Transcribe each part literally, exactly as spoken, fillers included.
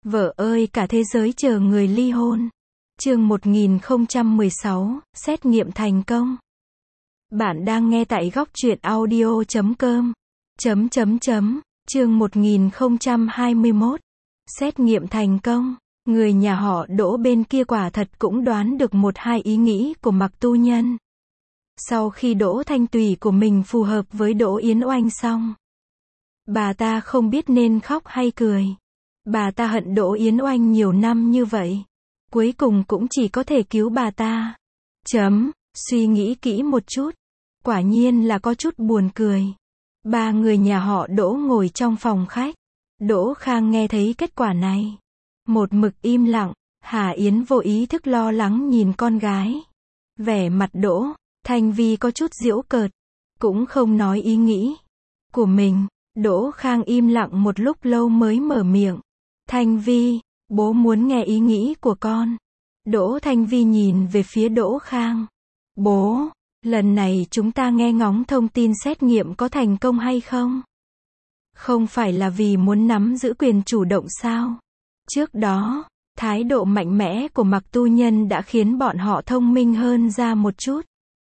Vợ ơi cả thế giới chờ người ly hôn. Chương một nghìn không trăm mười sáu, xét nghiệm thành công. Bạn đang nghe tại góc truyện audio chấm com. Chấm chấm chấm, chương một nghìn không trăm hai mươi mốt. Xét nghiệm thành công. Người nhà họ Đỗ bên kia quả thật cũng đoán được một hai ý nghĩ của Mạc Tu Nhân. Sau khi Đỗ Thanh Tùy của mình phù hợp với Đỗ Yến Oanh xong, bà ta không biết nên khóc hay cười. Bà ta hận Đỗ Yến Oanh nhiều năm như vậy, cuối cùng cũng chỉ có thể cứu bà ta. Chấm, suy nghĩ kỹ một chút, quả nhiên là có chút buồn cười. Ba người nhà họ Đỗ ngồi trong phòng khách. Đỗ Khang nghe thấy kết quả này, một mực im lặng. Hà Yến vô ý thức lo lắng nhìn con gái. Vẻ mặt Đỗ Thanh Vi có chút giễu cợt, cũng không nói ý nghĩ của mình. Đỗ Khang im lặng một lúc lâu mới mở miệng. Thanh Vi, bố muốn nghe ý nghĩ của con. Đỗ Thanh Vi nhìn về phía Đỗ Khang. Bố, lần này chúng ta nghe ngóng thông tin xét nghiệm có thành công hay không? Không phải là vì muốn nắm giữ quyền chủ động sao? Trước đó, thái độ mạnh mẽ của Mạc Tu Nhân đã khiến bọn họ thông minh hơn ra một chút.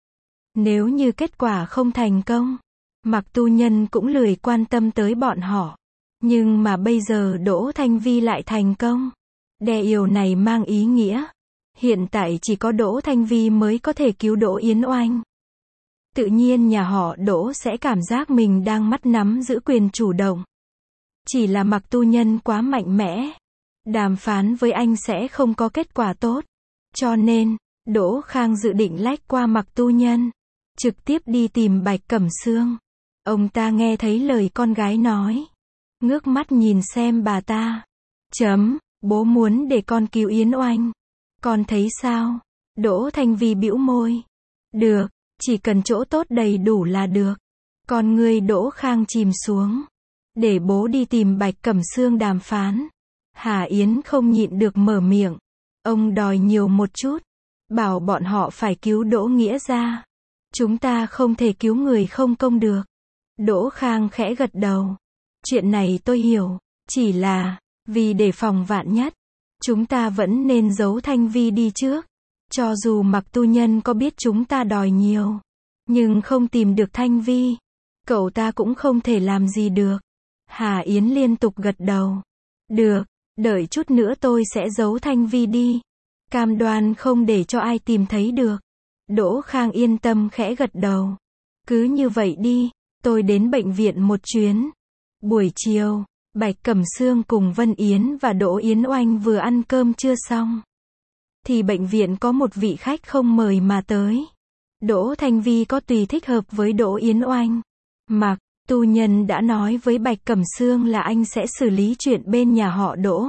Nếu như kết quả không thành công, Mạc Tu Nhân cũng lười quan tâm tới bọn họ. Nhưng mà bây giờ Đỗ Thanh Vi lại thành công. Điều này mang ý nghĩa, hiện tại chỉ có Đỗ Thanh Vi mới có thể cứu Đỗ Yến Oanh. Tự nhiên nhà họ Đỗ sẽ cảm giác mình đang mắt nắm giữ quyền chủ động. Chỉ là Mạc Tu Nhân quá mạnh mẽ, đàm phán với anh sẽ không có kết quả tốt. Cho nên, Đỗ Khang dự định lách qua Mạc Tu Nhân, trực tiếp đi tìm Bạch Cẩm Sương. Ông ta nghe thấy lời con gái nói, ngước mắt nhìn xem bà ta. Chấm, bố muốn để con cứu Yến Oanh. Con thấy sao? Đỗ Thanh Vi bĩu môi. Được, chỉ cần chỗ tốt đầy đủ là được. Con ngươi Đỗ Khang chìm xuống. Để bố đi tìm Bạch Cẩm Sương đàm phán. Hà Yến không nhịn được mở miệng. Ông đòi nhiều một chút. Bảo bọn họ phải cứu Đỗ Nghĩa ra. Chúng ta không thể cứu người không công được. Đỗ Khang khẽ gật đầu. Chuyện này tôi hiểu, chỉ là, vì để phòng vạn nhất, chúng ta vẫn nên giấu Thanh Vi đi trước. Cho dù Mạc Tu Nhân có biết chúng ta đòi nhiều, nhưng không tìm được Thanh Vi, cậu ta cũng không thể làm gì được. Hà Yến liên tục gật đầu. Được, đợi chút nữa tôi sẽ giấu Thanh Vi đi. Cam đoan không để cho ai tìm thấy được. Đỗ Khang yên tâm khẽ gật đầu. Cứ như vậy đi, tôi đến bệnh viện một chuyến. Buổi chiều, Bạch Cẩm Sương cùng Vân Yến và Đỗ Yến Oanh vừa ăn cơm trưa xong, thì bệnh viện có một vị khách không mời mà tới. Đỗ Thanh Vi có tùy thích hợp với Đỗ Yến Oanh. Mạc Tu Nhân đã nói với Bạch Cẩm Sương là anh sẽ xử lý chuyện bên nhà họ Đỗ.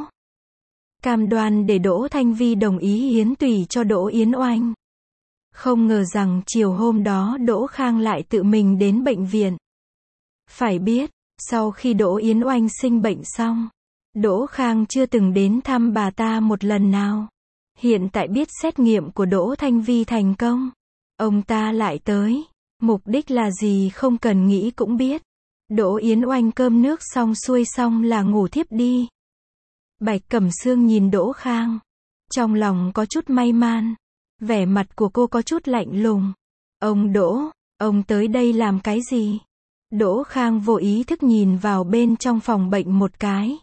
Cam đoan để Đỗ Thanh Vi đồng ý hiến tùy cho Đỗ Yến Oanh. Không ngờ rằng chiều hôm đó Đỗ Khang lại tự mình đến bệnh viện. Phải biết, sau khi Đỗ Yến Oanh sinh bệnh xong, Đỗ Khang chưa từng đến thăm bà ta một lần nào. Hiện tại biết xét nghiệm của Đỗ Thanh Vi thành công, ông ta lại tới. Mục đích là gì không cần nghĩ cũng biết. Đỗ Yến Oanh cơm nước xong xuôi xong là ngủ thiếp đi. Bạch Cẩm Sương nhìn Đỗ Khang, trong lòng có chút may man. Vẻ mặt của cô có chút lạnh lùng. Ông Đỗ, ông tới đây làm cái gì? Đỗ Khang vô ý thức nhìn vào bên trong phòng bệnh một cái.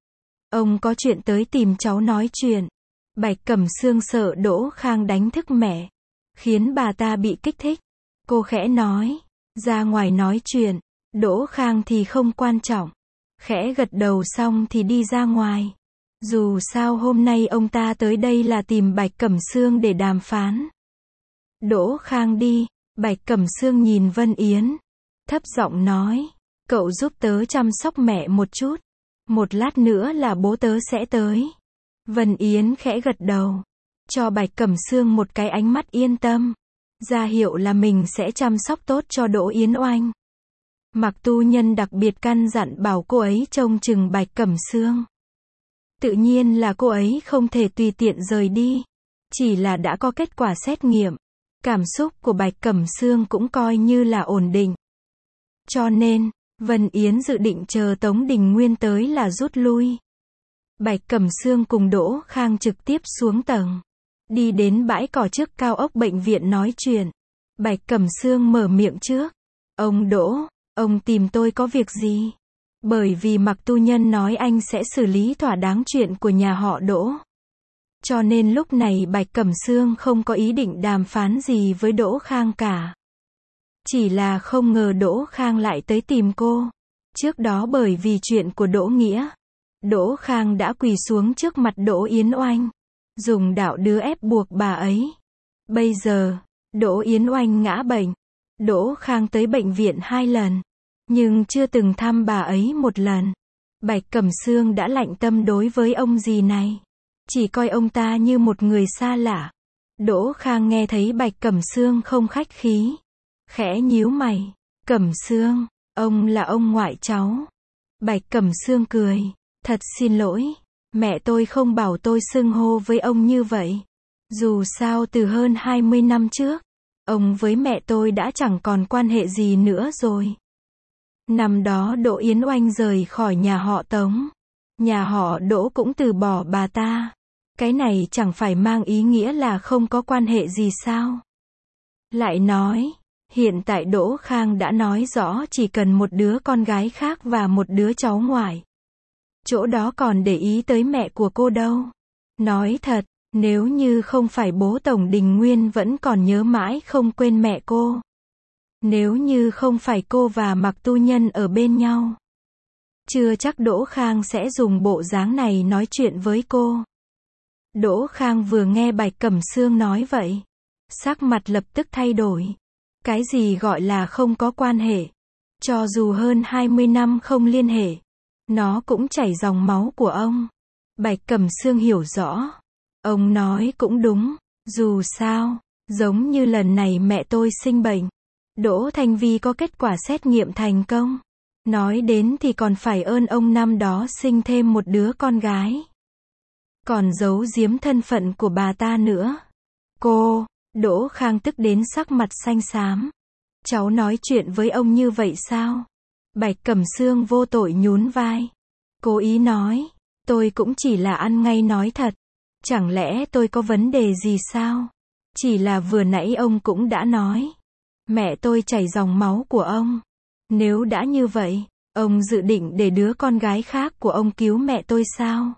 Ông có chuyện tới tìm cháu nói chuyện. Bạch Cẩm Sương sợ Đỗ Khang đánh thức mẹ, khiến bà ta bị kích thích. Cô khẽ nói, ra ngoài nói chuyện. Đỗ Khang thì không quan trọng, khẽ gật đầu xong thì đi ra ngoài. Dù sao hôm nay ông ta tới đây là tìm Bạch Cẩm Sương để đàm phán. Đỗ Khang đi. Bạch Cẩm Sương nhìn Vân Yến, thấp giọng nói, cậu giúp tớ chăm sóc mẹ một chút. Một lát nữa là bố tớ sẽ tới. Vân Yến khẽ gật đầu, cho Bạch Cẩm Sương một cái ánh mắt yên tâm, ra hiệu là mình sẽ chăm sóc tốt cho Đỗ Yến Oanh. Mạc Tu Nhân đặc biệt căn dặn bảo cô ấy trông chừng Bạch Cẩm Sương. Tự nhiên là cô ấy không thể tùy tiện rời đi. Chỉ là đã có kết quả xét nghiệm, cảm xúc của Bạch Cẩm Sương cũng coi như là ổn định. Cho nên, Vân Yến dự định chờ Tống Đình Nguyên tới là rút lui. Bạch Cẩm Sương cùng Đỗ Khang trực tiếp xuống tầng. Đi đến bãi cỏ trước cao ốc bệnh viện nói chuyện. Bạch Cẩm Sương mở miệng trước. Ông Đỗ, ông tìm tôi có việc gì? Bởi vì Mạc Tu Nhân nói anh sẽ xử lý thỏa đáng chuyện của nhà họ Đỗ. Cho nên lúc này Bạch Cẩm Sương không có ý định đàm phán gì với Đỗ Khang cả. Chỉ là không ngờ Đỗ Khang lại tới tìm cô. Trước đó bởi vì chuyện của Đỗ Nghĩa, Đỗ Khang đã quỳ xuống trước mặt Đỗ Yến Oanh, dùng đạo đưa ép buộc bà ấy. Bây giờ, Đỗ Yến Oanh ngã bệnh. Đỗ Khang tới bệnh viện hai lần, nhưng chưa từng thăm bà ấy một lần. Bạch Cẩm Sương đã lạnh tâm đối với ông dì này. Chỉ coi ông ta như một người xa lạ. Đỗ Khang nghe thấy Bạch Cẩm Sương không khách khí, khẽ nhíu mày. Cẩm Sương, ông là ông ngoại cháu. Bạch Cẩm Sương cười. Thật xin lỗi, mẹ tôi không bảo tôi xưng hô với ông như vậy. Dù sao từ hơn hai mươi năm trước, ông với mẹ tôi đã chẳng còn quan hệ gì nữa rồi. Năm đó Đỗ Yến Oanh rời khỏi nhà họ Tống. Nhà họ Đỗ cũng từ bỏ bà ta. Cái này chẳng phải mang ý nghĩa là không có quan hệ gì sao? Lại nói, hiện tại Đỗ Khang đã nói rõ chỉ cần một đứa con gái khác và một đứa cháu ngoại. Chỗ đó còn để ý tới mẹ của cô đâu. Nói thật, nếu như không phải bố Tổng Đình Nguyên vẫn còn nhớ mãi không quên mẹ cô. Nếu như không phải cô và Mạc Tu Nhân ở bên nhau, chưa chắc Đỗ Khang sẽ dùng bộ dáng này nói chuyện với cô. Đỗ Khang vừa nghe Bạch Cẩm Sương nói vậy, sắc mặt lập tức thay đổi. Cái gì gọi là không có quan hệ? Cho dù hơn hai mươi năm không liên hệ, nó cũng chảy dòng máu của ông. Bạch Cẩm Sương hiểu rõ. Ông nói cũng đúng. Dù sao, giống như lần này mẹ tôi sinh bệnh, Đỗ Thanh Vi có kết quả xét nghiệm thành công. Nói đến thì còn phải ơn ông năm đó sinh thêm một đứa con gái. Còn giấu giếm thân phận của bà ta nữa. Cô, Đỗ Khang tức đến sắc mặt xanh xám. Cháu nói chuyện với ông như vậy sao? Bạch Cẩm Sương vô tội nhún vai. Cố ý nói, tôi cũng chỉ là ăn ngay nói thật. Chẳng lẽ tôi có vấn đề gì sao? Chỉ là vừa nãy ông cũng đã nói. Mẹ tôi chảy dòng máu của ông. Nếu đã như vậy, ông dự định để đứa con gái khác của ông cứu mẹ tôi sao?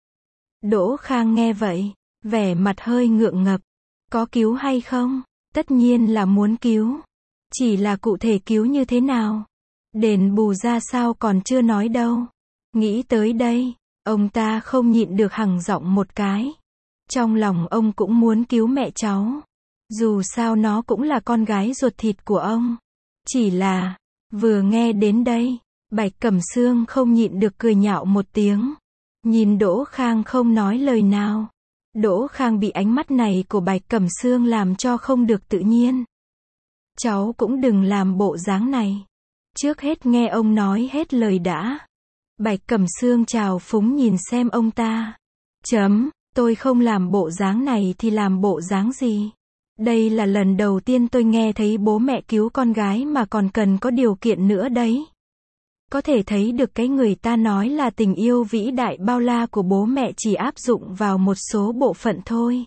Đỗ Khang nghe vậy, vẻ mặt hơi ngượng ngập. Có cứu hay không? Tất nhiên là muốn cứu. Chỉ là cụ thể cứu như thế nào? Đền bù ra sao còn chưa nói đâu. Nghĩ tới đây, ông ta không nhịn được hằng giọng một cái. Trong lòng ông cũng muốn cứu mẹ cháu. Dù sao nó cũng là con gái ruột thịt của ông. Chỉ là, vừa nghe đến đây, Bạch Cẩm Sương không nhịn được cười nhạo một tiếng. Nhìn Đỗ Khang không nói lời nào. Đỗ Khang bị ánh mắt này của Bạch Cẩm Sương làm cho không được tự nhiên. Cháu cũng đừng làm bộ dáng này. Trước hết nghe ông nói hết lời đã. Bạch Cẩm Sương trào phúng nhìn xem ông ta. Chấm, tôi không làm bộ dáng này thì làm bộ dáng gì? Đây là lần đầu tiên tôi nghe thấy bố mẹ cứu con gái mà còn cần có điều kiện nữa đấy. Có thể thấy được cái người ta nói là tình yêu vĩ đại bao la của bố mẹ chỉ áp dụng vào một số bộ phận thôi.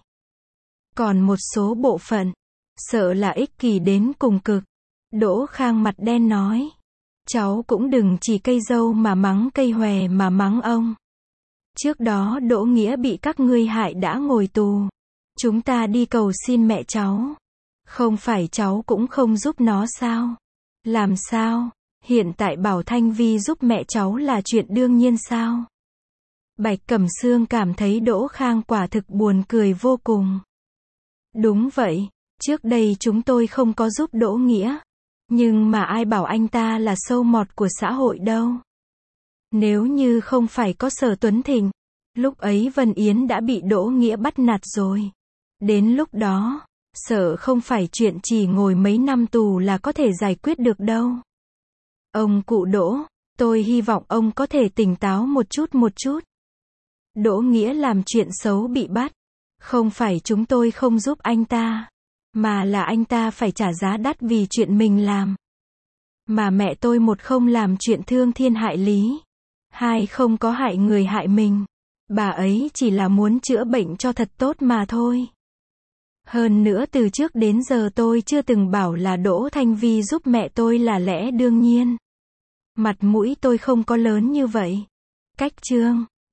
Còn một số bộ phận, sợ là ích kỷ đến cùng cực. Đỗ Khang mặt đen nói. Cháu cũng đừng chỉ cây dâu mà mắng cây hòe mà mắng ông. Trước đó Đỗ Nghĩa bị các ngươi hại đã ngồi tù. Chúng ta đi cầu xin mẹ cháu. Không phải cháu cũng không giúp nó sao? Làm sao? Hiện tại bảo Thanh Vi giúp mẹ cháu là chuyện đương nhiên sao? Bạch Cẩm Sương cảm thấy Đỗ Khang quả thực buồn cười vô cùng. Đúng vậy, trước đây chúng tôi không có giúp Đỗ Nghĩa. Nhưng mà ai bảo anh ta là sâu mọt của xã hội đâu. Nếu như không phải có Sở Tuấn Thịnh, lúc ấy Vân Yến đã bị Đỗ Nghĩa bắt nạt rồi. Đến lúc đó, sợ không phải chuyện chỉ ngồi mấy năm tù là có thể giải quyết được đâu. Ông cụ Đỗ, tôi hy vọng ông có thể tỉnh táo một chút một chút. Đỗ Nghĩa làm chuyện xấu bị bắt. Không phải chúng tôi không giúp anh ta, mà là anh ta phải trả giá đắt vì chuyện mình làm. Mà mẹ tôi một không làm chuyện thương thiên hại lý, hai không có hại người hại mình. Bà ấy chỉ là muốn chữa bệnh cho thật tốt mà thôi. Hơn nữa từ trước đến giờ tôi chưa từng bảo là Đỗ Thanh Vi giúp mẹ tôi là lẽ đương nhiên. Mặt mũi tôi không có lớn như vậy. Cách chương